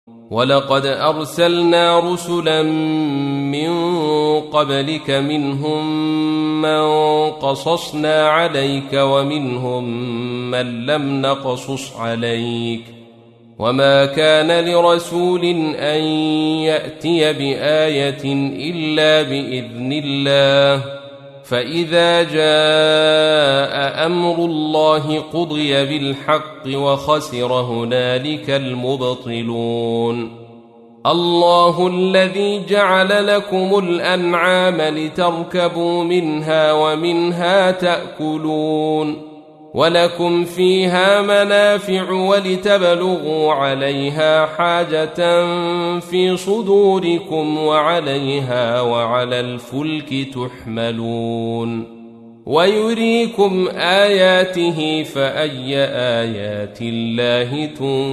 ولقد أرسلنا رسلا من قبلك منهم من قصصنا عليك ومنهم من لم نقصص عليك وما كان لرسول أن يأتي بآية إلا بإذن الله فإذا جاء أمر الله قضي بالحق وخسر هنالك المبطلون. الله الذي جعل لكم الأنعام لتركبوا منها ومنها تأكلون ولكم فيها منافع ولتبلغوا عليها حاجة في صدوركم وعليها وعلى الفلك تحملون ويريكم آياته فأي آيات الله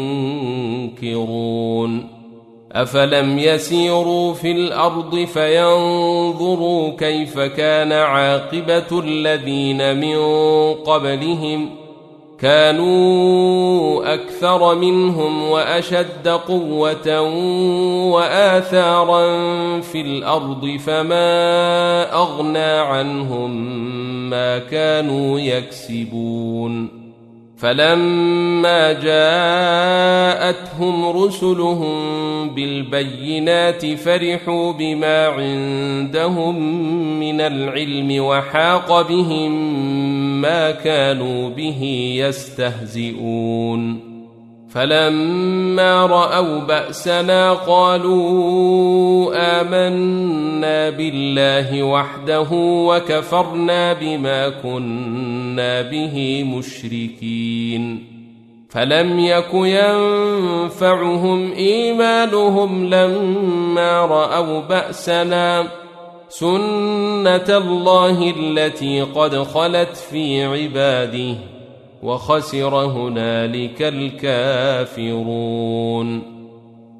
تنكرون. أفلم يسيروا في الأرض فينظروا كيف كان عاقبة الذين من قبلهم كانوا أكثر منهم وأشد قوة وآثارا في الأرض فما أغنى عنهم ما كانوا يكسبون. فلما جاءتهم رسلهم بالبينات فرحوا بما عندهم من العلم وحاق بهم ما كانوا به يستهزئون. فلما رأوا بأسنا قالوا آمنا بالله وحده وكفرنا بما كنا به مشركين. فلم يك ينفعهم إيمانهم لما رأوا بأسنا سنة الله التي قد خلت في عباده وخسر هنالك الكافرون.